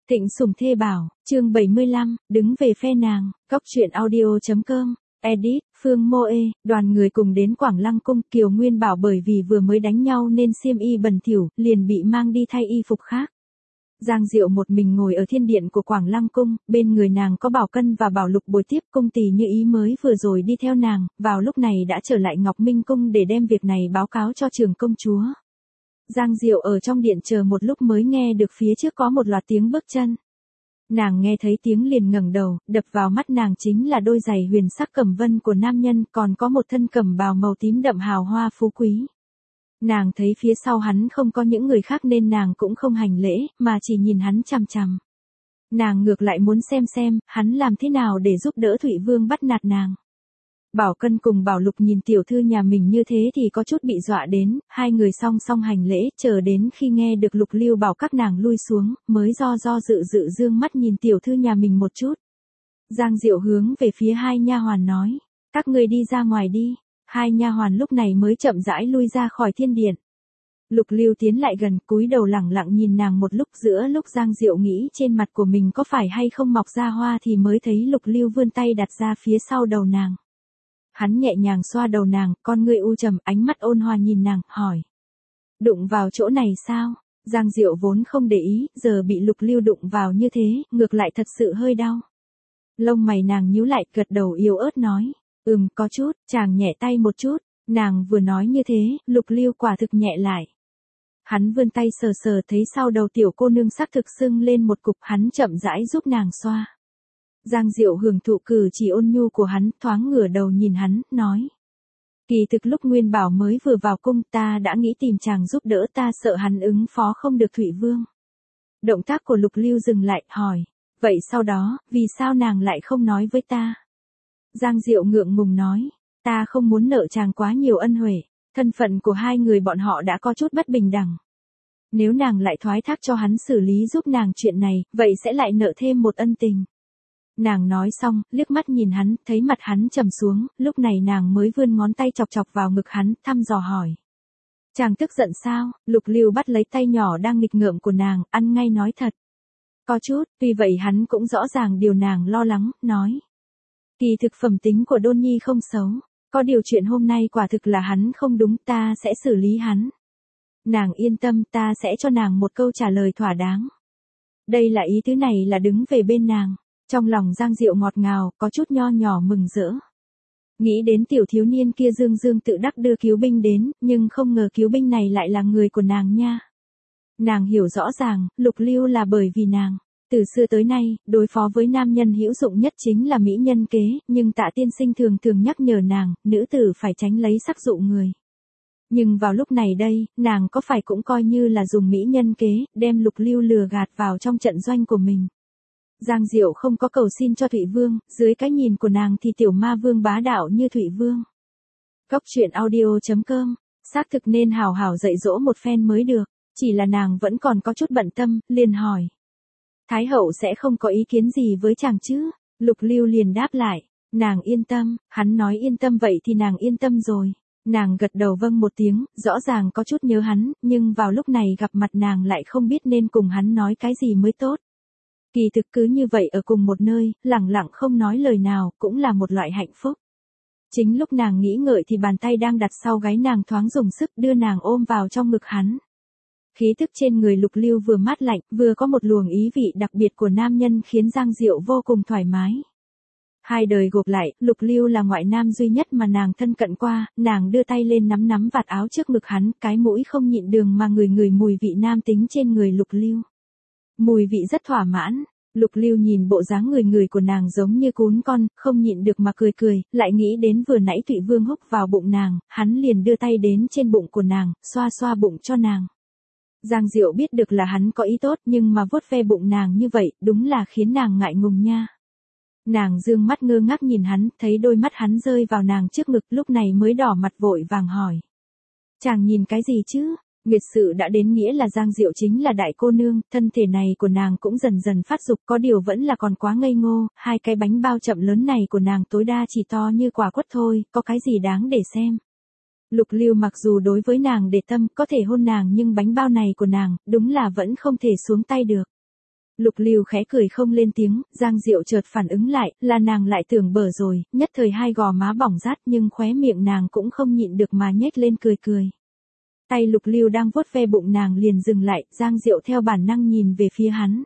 Thịnh Sủng Thê Bảo, chương 75, đứng về phe nàng, Cóc truyện audio.com, edit, Phương Mô Ê, đoàn người cùng đến Quảng Lăng Cung. Kiều Nguyên Bảo bởi vì vừa mới đánh nhau nên xiêm y bẩn thỉu, liền bị mang đi thay y phục khác. Giang Diệu một mình ngồi ở thiên điện của Quảng Lăng Cung, bên người nàng có Bảo Cân và Bảo Lục bồi tiếp. Cung tỳ Như Ý mới vừa rồi đi theo nàng, vào lúc này đã trở lại Ngọc Minh Cung để đem việc này báo cáo cho Trường công chúa. Giang Diệu ở trong điện chờ một lúc mới nghe được phía trước có một loạt tiếng bước chân. Nàng nghe thấy tiếng liền ngẩng đầu, đập vào mắt nàng chính là đôi giày huyền sắc cẩm vân của nam nhân, còn có một thân cẩm bào màu tím đậm hào hoa phú quý. Nàng thấy phía sau hắn không có những người khác nên nàng cũng không hành lễ, mà chỉ nhìn hắn chằm chằm. Nàng ngược lại muốn xem, hắn làm thế nào để giúp đỡ Thụy Vương bắt nạt nàng. Bảo Cân cùng Bảo Lục nhìn tiểu thư nhà mình như thế thì có chút bị dọa đến, hai người song song hành lễ, chờ đến khi nghe được Lục Lưu bảo các nàng lui xuống, mới do dự dương mắt nhìn tiểu thư nhà mình một chút. Giang Diệu hướng về phía hai nha hoàn nói, các ngươi đi ra ngoài đi. Hai nha hoàn lúc này mới chậm rãi lui ra khỏi thiên điện. Lục Lưu tiến lại gần, cúi đầu lẳng lặng nhìn nàng một lúc, giữa lúc Giang Diệu nghĩ trên mặt của mình có phải hay không mọc ra hoa thì mới thấy Lục Lưu vươn tay đặt ra phía sau đầu nàng. Hắn nhẹ nhàng xoa đầu nàng, con ngươi u trầm, ánh mắt ôn hòa nhìn nàng, hỏi. Đụng vào chỗ này sao? Giang Diệu vốn không để ý, giờ bị Lục Lưu đụng vào như thế, ngược lại thật sự hơi đau. Lông mày nàng nhíu lại, gật đầu yếu ớt nói. Có chút, chàng nhẹ tay một chút. Nàng vừa nói như thế, Lục Lưu quả thực nhẹ lại. Hắn vươn tay sờ thấy sau đầu tiểu cô nương xác thực sưng lên một cục, hắn chậm rãi giúp nàng xoa. Giang Diệu hưởng thụ cử chỉ ôn nhu của hắn, thoáng ngửa đầu nhìn hắn, nói. Kỳ thực lúc Nguyên Bảo mới vừa vào cung ta đã nghĩ tìm chàng giúp đỡ, ta sợ hắn ứng phó không được Thụy Vương. Động tác của Lục Lưu dừng lại, hỏi. Vậy sau đó, vì sao nàng lại không nói với ta? Giang Diệu ngượng ngùng nói. Ta không muốn nợ chàng quá nhiều ân huệ, thân phận của hai người bọn họ đã có chút bất bình đẳng. Nếu nàng lại thoái thác cho hắn xử lý giúp nàng chuyện này, vậy sẽ lại nợ thêm một ân tình. Nàng nói xong, liếc mắt nhìn hắn, thấy mặt hắn trầm xuống, lúc này nàng mới vươn ngón tay chọc vào ngực hắn, thăm dò hỏi. Chàng tức giận sao? Lục Lưu bắt lấy tay nhỏ đang nghịch ngợm của nàng, ăn ngay nói thật. Có chút, tuy vậy hắn cũng rõ ràng điều nàng lo lắng, nói. Kỳ thực phẩm tính của Đôn Nhi không xấu, có điều chuyện hôm nay quả thực là hắn không đúng, ta sẽ xử lý hắn. Nàng yên tâm, ta sẽ cho nàng một câu trả lời thỏa đáng. Đây là ý thứ này là đứng về bên nàng. Trong lòng Giang Diệu ngọt ngào, có chút nho nhỏ mừng rỡ. Nghĩ đến tiểu thiếu niên kia dương tự đắc đưa cứu binh đến, nhưng không ngờ cứu binh này lại là người của nàng nha. Nàng hiểu rõ ràng, Lục Lưu là bởi vì nàng. Từ xưa tới nay, đối phó với nam nhân hữu dụng nhất chính là mỹ nhân kế, nhưng Tạ tiên sinh thường nhắc nhở nàng, nữ tử phải tránh lấy sắc dụ người. Nhưng vào lúc này đây, nàng có phải cũng coi như là dùng mỹ nhân kế, đem Lục Lưu lừa gạt vào trong trận doanh của mình. Giang Diệu không có cầu xin cho Thụy Vương, dưới cái nhìn của nàng thì tiểu ma vương bá đạo như Thụy Vương. Cóc truyện audio.com, xác thực nên hào hào dạy dỗ một phen mới được, chỉ là nàng vẫn còn có chút bận tâm, liền hỏi. Thái hậu sẽ không có ý kiến gì với chàng chứ? Lục Lưu liền đáp lại, nàng yên tâm, hắn nói yên tâm vậy thì nàng yên tâm rồi. Nàng gật đầu vâng một tiếng, rõ ràng có chút nhớ hắn, nhưng vào lúc này gặp mặt nàng lại không biết nên cùng hắn nói cái gì mới tốt. Kỳ thực cứ như vậy ở cùng một nơi, lẳng lặng không nói lời nào, cũng là một loại hạnh phúc. Chính lúc nàng nghĩ ngợi thì bàn tay đang đặt sau gáy nàng thoáng dùng sức đưa nàng ôm vào trong ngực hắn. Khí tức trên người Lục Lưu vừa mát lạnh, vừa có một luồng ý vị đặc biệt của nam nhân khiến Giang Diệu vô cùng thoải mái. Hai đời gộp lại, Lục Lưu là ngoại nam duy nhất mà nàng thân cận qua, nàng đưa tay lên nắm vạt áo trước ngực hắn, cái mũi không nhịn đường mà ngửi mùi vị nam tính trên người Lục Lưu. Mùi vị rất thỏa mãn. Lục Lưu nhìn bộ dáng người của nàng giống như cún con, không nhịn được mà cười, lại nghĩ đến vừa nãy Thụy Vương húc vào bụng nàng, hắn liền đưa tay đến trên bụng của nàng, xoa bụng cho nàng. Giang Diệu biết được là hắn có ý tốt nhưng mà vuốt ve bụng nàng như vậy, đúng là khiến nàng ngại ngùng nha. Nàng dương mắt ngơ ngác nhìn hắn, thấy đôi mắt hắn rơi vào nàng trước ngực, lúc này mới đỏ mặt vội vàng hỏi. Chàng nhìn cái gì chứ? Nguyệt sự đã đến nghĩa là Giang Diệu chính là đại cô nương, thân thể này của nàng cũng dần phát dục, có điều vẫn là còn quá ngây ngô, hai cái bánh bao chậm lớn này của nàng tối đa chỉ to như quả quất thôi, có cái gì đáng để xem. Lục Lưu mặc dù đối với nàng để tâm, có thể hôn nàng nhưng bánh bao này của nàng, đúng là vẫn không thể xuống tay được. Lục Lưu khẽ cười không lên tiếng, Giang Diệu chợt phản ứng lại, là nàng lại tưởng bở rồi, nhất thời hai gò má bỏng rát nhưng khóe miệng nàng cũng không nhịn được mà nhếch lên cười cười. Tay Lục Lưu đang vuốt ve bụng nàng liền dừng lại, Giang Diệu theo bản năng nhìn về phía hắn.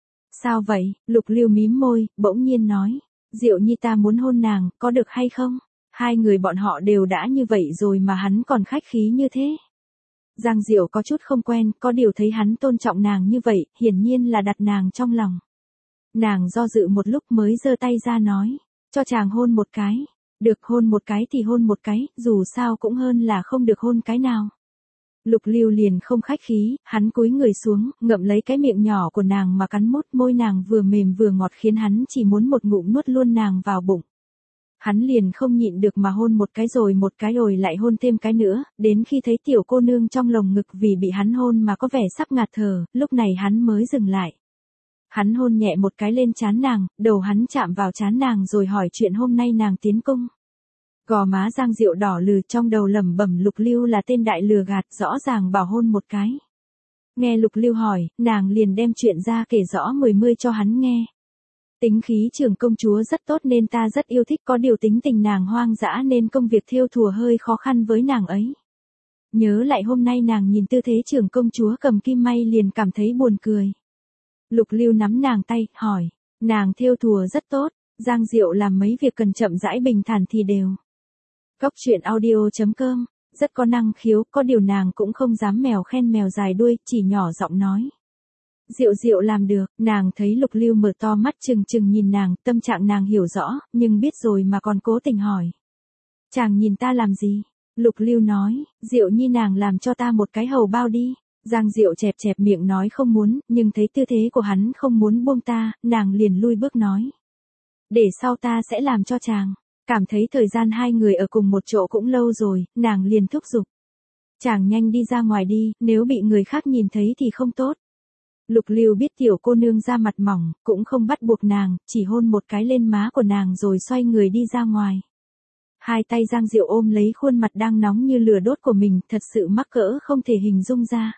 Sao vậy? Lục Lưu mím môi, bỗng nhiên nói. Diệu Nhi ta muốn hôn nàng, có được hay không? Hai người bọn họ đều đã như vậy rồi mà hắn còn khách khí như thế. Giang Diệu có chút không quen, có điều thấy hắn tôn trọng nàng như vậy, hiển nhiên là đặt nàng trong lòng. Nàng do dự một lúc mới giơ tay ra nói, cho chàng hôn một cái. Được hôn một cái thì hôn một cái, dù sao cũng hơn là không được hôn cái nào. Lục Lưu liền không khách khí, hắn cúi người xuống, ngậm lấy cái miệng nhỏ của nàng mà cắn mút, môi nàng vừa mềm vừa ngọt khiến hắn chỉ muốn một ngụm nuốt luôn nàng vào bụng. Hắn liền không nhịn được mà hôn một cái rồi lại hôn thêm cái nữa, đến khi thấy tiểu cô nương trong lồng ngực vì bị hắn hôn mà có vẻ sắp ngạt thở, lúc này hắn mới dừng lại. Hắn hôn nhẹ một cái lên trán nàng, đầu hắn chạm vào trán nàng rồi hỏi chuyện hôm nay nàng tiến cung. Gò má Giang Diệu đỏ lừ, trong đầu lẩm bẩm Lục Lưu là tên đại lừa gạt, rõ ràng bảo hôn một cái. Nghe Lục Lưu hỏi, nàng liền đem chuyện ra kể rõ mười cho hắn nghe. Tính khí trưởng công chúa rất tốt nên ta rất yêu thích, có điều tính tình nàng hoang dã nên công việc thêu thùa hơi khó khăn với nàng ấy. Nhớ lại hôm nay nàng nhìn tư thế trưởng công chúa cầm kim may liền cảm thấy buồn cười. Lục Lưu nắm nàng tay, hỏi, nàng thêu thùa rất tốt, Giang Diệu làm mấy việc cần chậm rãi bình thản thì đều. Góc truyện audio.com, rất có năng khiếu, có điều nàng cũng không dám mèo khen mèo dài đuôi, chỉ nhỏ giọng nói. Diệu Diệu làm được, nàng thấy Lục Lưu mở to mắt trừng trừng nhìn nàng, tâm trạng nàng hiểu rõ, nhưng biết rồi mà còn cố tình hỏi. Chàng nhìn ta làm gì? Lục Lưu nói, Diệu Nhi nàng làm cho ta một cái hầu bao đi. Giang Diệu chẹp chẹp miệng nói không muốn, nhưng thấy tư thế của hắn không muốn buông ta, nàng liền lui bước nói. Để sau ta sẽ làm cho chàng. Cảm thấy thời gian hai người ở cùng một chỗ cũng lâu rồi, nàng liền thúc giục. Chàng nhanh đi ra ngoài đi, nếu bị người khác nhìn thấy thì không tốt. Lục Lưu biết tiểu cô nương da mặt mỏng, cũng không bắt buộc nàng, chỉ hôn một cái lên má của nàng rồi xoay người đi ra ngoài. Hai tay Giang Diệu ôm lấy khuôn mặt đang nóng như lửa đốt của mình, thật sự mắc cỡ không thể hình dung ra.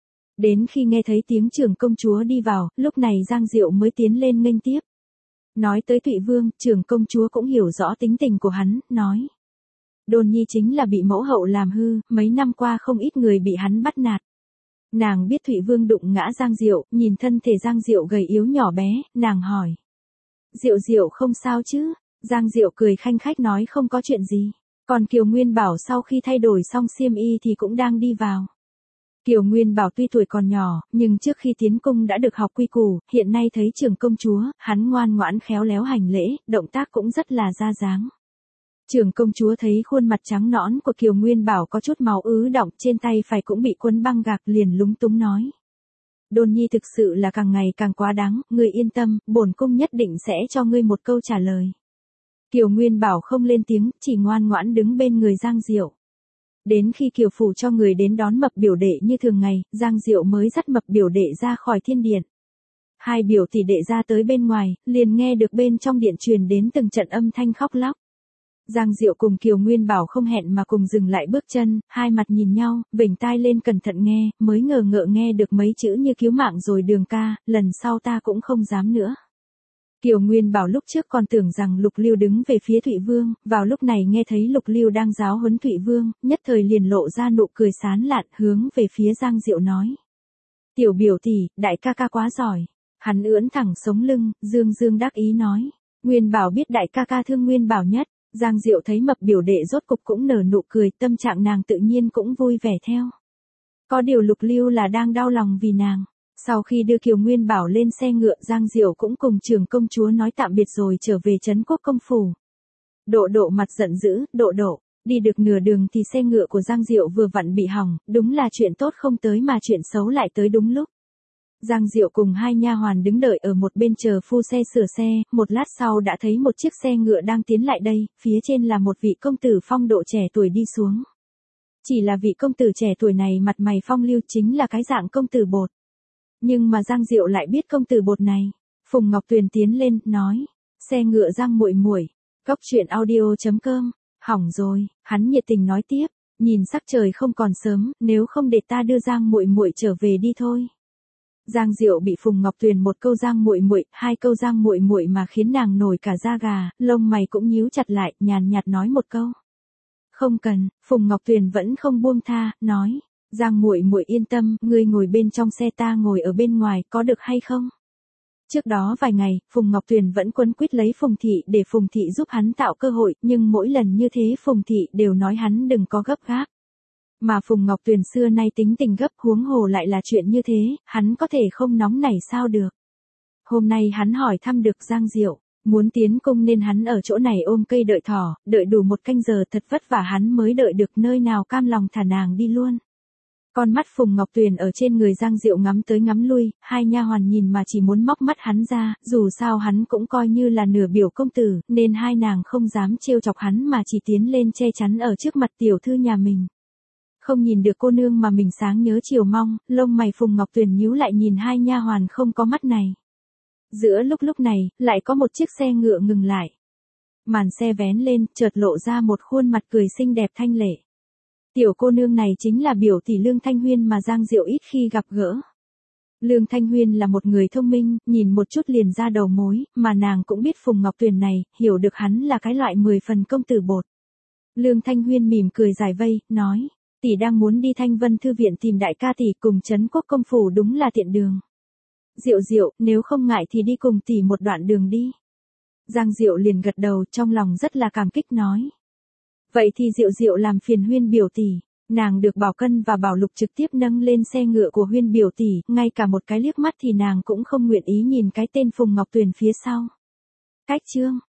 Đến khi nghe thấy tiếng trưởng công chúa đi vào, lúc này Giang Diệu mới tiến lên nghênh tiếp. Nói tới Thụy Vương, trưởng công chúa cũng hiểu rõ tính tình của hắn, nói. Đôn Nhi chính là bị mẫu hậu làm hư, mấy năm qua không ít người bị hắn bắt nạt. Nàng biết Thụy Vương đụng ngã Giang Diệu, nhìn thân thể Giang Diệu gầy yếu nhỏ bé, nàng hỏi. Diệu Diệu không sao chứ? Giang Diệu cười khanh khách nói không có chuyện gì. Còn Kiều Nguyên Bảo sau khi thay đổi xong xiêm y thì cũng đang đi vào. Kiều Nguyên Bảo tuy tuổi còn nhỏ, nhưng trước khi tiến cung đã được học quy củ, hiện nay thấy trưởng công chúa, hắn ngoan ngoãn khéo léo hành lễ, động tác cũng rất là ra dáng. Trưởng công chúa thấy khuôn mặt trắng nõn của Kiều Nguyên Bảo có chút máu ứ đọng, trên tay phải cũng bị quấn băng gạc, liền lúng túng nói. Đôn Nhi thực sự là càng ngày càng quá đáng, ngươi yên tâm, bổn cung nhất định sẽ cho ngươi một câu trả lời. Kiều Nguyên Bảo không lên tiếng, chỉ ngoan ngoãn đứng bên người Giang Diệu. Đến khi Kiều phủ cho người đến đón Mập biểu đệ như thường ngày, Giang Diệu mới dắt Mập biểu đệ ra khỏi thiên điện. Hai biểu tỷ đệ ra tới bên ngoài, liền nghe được bên trong điện truyền đến từng trận âm thanh khóc lóc. Giang Diệu cùng Kiều Nguyên Bảo không hẹn mà cùng dừng lại bước chân, hai mặt nhìn nhau, vểnh tai lên cẩn thận nghe, mới ngờ ngợ nghe được mấy chữ như cứu mạng rồi Đường ca, lần sau ta cũng không dám nữa. Kiều Nguyên Bảo lúc trước còn tưởng rằng Lục Lưu đứng về phía Thụy Vương, vào lúc này nghe thấy Lục Lưu đang giáo huấn Thụy Vương, nhất thời liền lộ ra nụ cười sán lạn, hướng về phía Giang Diệu nói. Tiểu biểu tỷ, đại ca ca quá giỏi. Hắn ưỡn thẳng sống lưng, dương dương đắc ý nói. Nguyên Bảo biết đại ca ca thương Nguyên Bảo nhất. Giang Diệu thấy Mập biểu đệ rốt cục cũng nở nụ cười, tâm trạng nàng tự nhiên cũng vui vẻ theo. Có điều Lục Lưu là đang đau lòng vì nàng. Sau khi đưa Kiều Nguyên Bảo lên xe ngựa, Giang Diệu cũng cùng trưởng công chúa nói tạm biệt rồi trở về trấn Quốc công phủ. Độ Độ mặt giận dữ, Độ Độ, đi được nửa đường thì xe ngựa của Giang Diệu vừa vặn bị hỏng, đúng là chuyện tốt không tới mà chuyện xấu lại tới đúng lúc. Giang Diệu cùng hai nha hoàn đứng đợi ở một bên chờ phu xe sửa xe, một lát sau đã thấy một chiếc xe ngựa đang tiến lại đây, phía trên là một vị công tử phong độ trẻ tuổi đi xuống. Chỉ là vị công tử trẻ tuổi này mặt mày phong lưu, chính là cái dạng công tử Bột. Nhưng mà Giang Diệu lại biết công tử Bột này. Phùng Ngọc Tuyền tiến lên, nói, xe ngựa Giang muội muội. Góc truyện audio.com, hỏng rồi, hắn nhiệt tình nói tiếp, nhìn sắc trời không còn sớm, nếu không để ta đưa Giang muội muội trở về đi thôi. Giang Diệu bị Phùng Ngọc Tuyền một câu Giang muội muội, hai câu Giang muội muội mà khiến nàng nổi cả da gà, lông mày cũng nhíu chặt lại, nhàn nhạt nói một câu. Không cần, Phùng Ngọc Tuyền vẫn không buông tha, nói, Giang muội muội yên tâm, ngươi ngồi bên trong xe ta ngồi ở bên ngoài, có được hay không? Trước đó vài ngày, Phùng Ngọc Tuyền vẫn quấn quýt lấy Phùng Thị để Phùng Thị giúp hắn tạo cơ hội, nhưng mỗi lần như thế Phùng Thị đều nói hắn đừng có gấp gáp. Mà Phùng Ngọc Tuyền xưa nay tính tình gấp, huống hồ lại là chuyện như thế, hắn có thể không nóng nảy sao được. Hôm nay hắn hỏi thăm được Giang Diệu, muốn tiến cung nên hắn ở chỗ này ôm cây đợi thỏ, đợi đủ 1 canh giờ thật vất vả hắn mới đợi được, nơi nào cam lòng thả nàng đi luôn. Con mắt Phùng Ngọc Tuyền ở trên người Giang Diệu ngắm tới ngắm lui, hai nha hoàn nhìn mà chỉ muốn móc mắt hắn ra, dù sao hắn cũng coi như là nửa biểu công tử, nên hai nàng không dám trêu chọc hắn mà chỉ tiến lên che chắn ở trước mặt tiểu thư nhà mình. Không nhìn được cô nương mà mình sáng nhớ chiều mong, lông mày Phùng Ngọc Tuyền nhíu lại nhìn hai nha hoàn không có mắt này. Giữa lúc này, lại có một chiếc xe ngựa ngừng lại. Màn xe vén lên, chợt lộ ra một khuôn mặt cười xinh đẹp thanh lệ. Tiểu cô nương này chính là biểu tỷ Lương Thanh Huyên mà Giang Diệu ít khi gặp gỡ. Lương Thanh Huyên là một người thông minh, nhìn một chút liền ra đầu mối, mà nàng cũng biết Phùng Ngọc Tuyền này, hiểu được hắn là cái loại 10 phần công tử bột. Lương Thanh Huyên mỉm cười giải vây, nói, tỷ đang muốn đi Thanh Vân Thư Viện tìm đại ca tỷ cùng Trấn Quốc công phủ đúng là tiện đường. Diệu Diệu, nếu không ngại thì đi cùng tỷ một đoạn đường đi. Giang Diệu liền gật đầu, trong lòng rất là cảm kích nói. Vậy thì Diệu Diệu làm phiền Huyên biểu tỷ. Nàng được Bảo Cân và Bảo Lục trực tiếp nâng lên xe ngựa của Huyên biểu tỷ, ngay cả một cái liếc mắt thì nàng cũng không nguyện ý nhìn cái tên Phùng Ngọc Tuyền phía sau. Cách chương